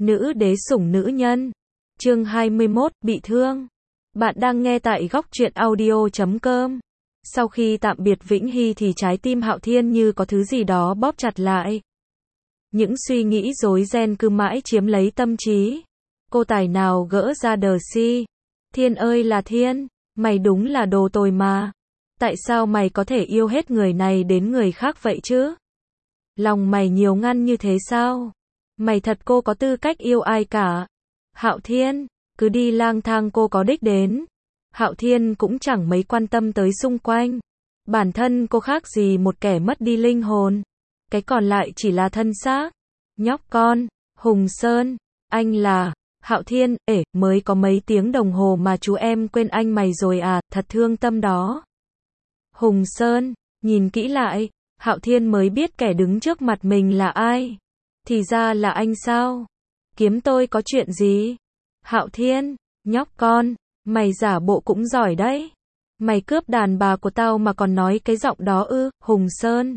Nữ đế sủng nữ nhân. Chương 21, bị thương. Bạn đang nghe tại góc truyện audio.com. Sau khi tạm biệt Vĩnh Hy thì trái tim Hạo Thiên như có thứ gì đó bóp chặt lại. Những suy nghĩ rối ren cứ mãi chiếm lấy tâm trí. Cô tài nào gỡ ra đờ si. Thiên ơi là Thiên, mày đúng là đồ tồi mà. Tại sao mày có thể yêu hết người này đến người khác vậy chứ? Lòng mày nhiều ngăn như thế sao? Mày thật cô có tư cách yêu ai cả. Hạo Thiên, cứ đi lang thang cô có đích đến. Hạo Thiên cũng chẳng mấy quan tâm tới xung quanh. Bản thân cô khác gì một kẻ mất đi linh hồn. Cái còn lại chỉ là thân xác. Nhóc con, Hùng Sơn, anh là... Hạo Thiên, mới có mấy tiếng đồng hồ mà chú em quên anh mày rồi à, thật thương tâm đó. Hùng Sơn, nhìn kỹ lại, Hạo Thiên mới biết kẻ đứng trước mặt mình là ai. Thì ra là anh sao? Kiếm tôi có chuyện gì? Hạo Thiên, nhóc con, mày giả bộ cũng giỏi đấy. Mày cướp đàn bà của tao mà còn nói cái giọng đó ư, Hùng Sơn.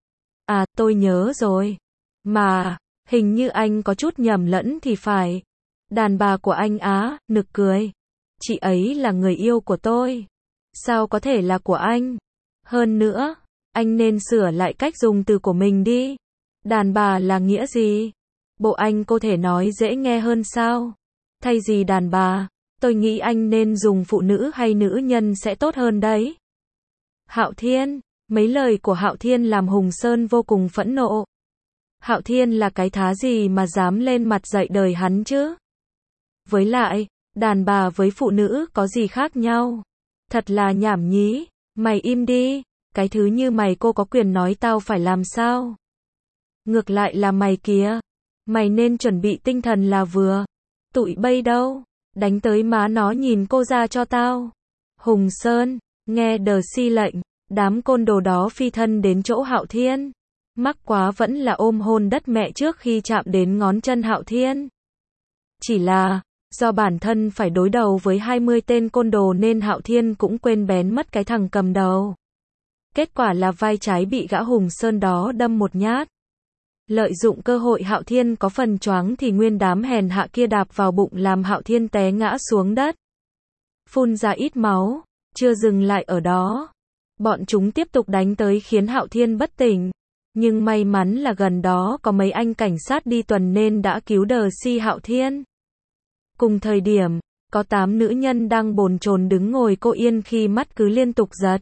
À, tôi nhớ rồi. Mà, hình như anh có chút nhầm lẫn thì phải. Đàn bà của anh á, nực cười. Chị ấy là người yêu của tôi. Sao có thể là của anh? Hơn nữa, anh nên sửa lại cách dùng từ của mình đi. Đàn bà là nghĩa gì? Bộ anh có thể nói dễ nghe hơn sao? Thay vì đàn bà, tôi nghĩ anh nên dùng phụ nữ hay nữ nhân sẽ tốt hơn đấy. Hạo Thiên, mấy lời của Hạo Thiên làm Hùng Sơn vô cùng phẫn nộ. Hạo Thiên là cái thá gì mà dám lên mặt dạy đời hắn chứ? Với lại, đàn bà với phụ nữ có gì khác nhau? Thật là nhảm nhí, mày im đi, cái thứ như mày cô có quyền nói tao phải làm sao? Ngược lại là mày kìa, mày nên chuẩn bị tinh thần là vừa. Tụi bay đâu? Đánh tới má nó nhìn cô ra cho tao. Hùng Sơn, nghe đờ si lệnh, đám côn đồ đó phi thân đến chỗ Hạo Thiên. Mắc quá vẫn là ôm hôn đất mẹ trước khi chạm đến ngón chân Hạo Thiên. Chỉ là, do bản thân phải đối đầu với 20 tên côn đồ nên Hạo Thiên cũng quên bén mất cái thằng cầm đầu. Kết quả là vai trái bị gã Hùng Sơn đó đâm một nhát. Lợi dụng cơ hội Hạo Thiên có phần choáng thì nguyên đám hèn hạ kia đạp vào bụng làm Hạo Thiên té ngã xuống đất. Phun ra ít máu, chưa dừng lại ở đó. Bọn chúng tiếp tục đánh tới khiến Hạo Thiên bất tỉnh. Nhưng may mắn là gần đó có mấy anh cảnh sát đi tuần nên đã cứu đờ si Hạo Thiên. Cùng thời điểm, có 8 nữ nhân đang bồn chồn đứng ngồi cô Yên khi mắt cứ liên tục giật.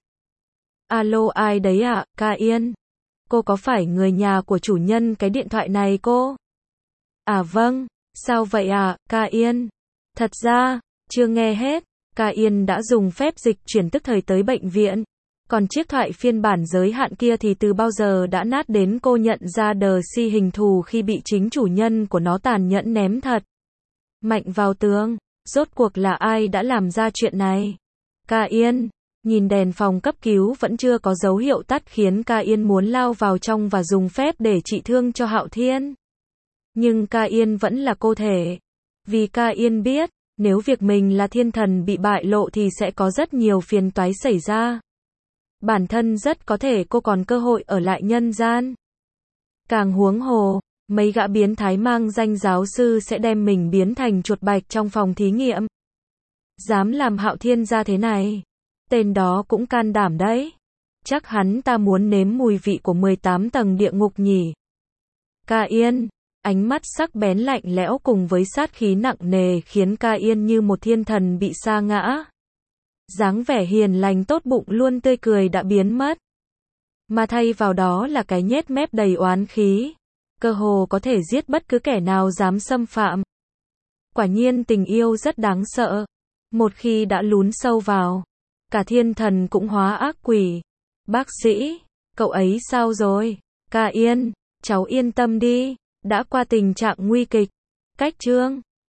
Alo ai đấy ạ, Ca Yên? Cô có phải người nhà của chủ nhân cái điện thoại này cô? À vâng, sao vậy ạ, Ca Yên? Thật ra, chưa nghe hết, Ca Yên đã dùng phép dịch chuyển tức thời tới bệnh viện. Còn chiếc thoại phiên bản giới hạn kia thì từ bao giờ đã nát đến cô nhận ra đờ si hình thù khi bị chính chủ nhân của nó tàn nhẫn ném thật mạnh vào tường. Rốt cuộc là ai đã làm ra chuyện này? Ca Yên, nhìn đèn phòng cấp cứu vẫn chưa có dấu hiệu tắt khiến Ca Yên muốn lao vào trong và dùng phép để trị thương cho Hạo Thiên. Nhưng Ca Yên vẫn là cô thể. Vì Ca Yên biết, nếu việc mình là thiên thần bị bại lộ thì sẽ có rất nhiều phiền toái xảy ra. Bản thân rất có thể cô còn cơ hội ở lại nhân gian. Càng huống hồ, mấy gã biến thái mang danh giáo sư sẽ đem mình biến thành chuột bạch trong phòng thí nghiệm. Dám làm Hạo Thiên ra thế này. Tên đó cũng can đảm đấy. Chắc hắn ta muốn nếm mùi vị của 18 tầng địa ngục nhỉ. Ca Yên, ánh mắt sắc bén lạnh lẽo cùng với sát khí nặng nề khiến Ca Yên như một thiên thần bị sa ngã. Dáng vẻ hiền lành tốt bụng luôn tươi cười đã biến mất. Mà thay vào đó là cái nhếch mép đầy oán khí. Cơ hồ có thể giết bất cứ kẻ nào dám xâm phạm. Quả nhiên tình yêu rất đáng sợ. Một khi đã lún sâu vào, cả thiên thần cũng hóa ác quỷ. Bác sĩ, cậu ấy sao rồi? Ca Yên, cháu yên tâm đi, đã qua tình trạng nguy kịch. Cách chương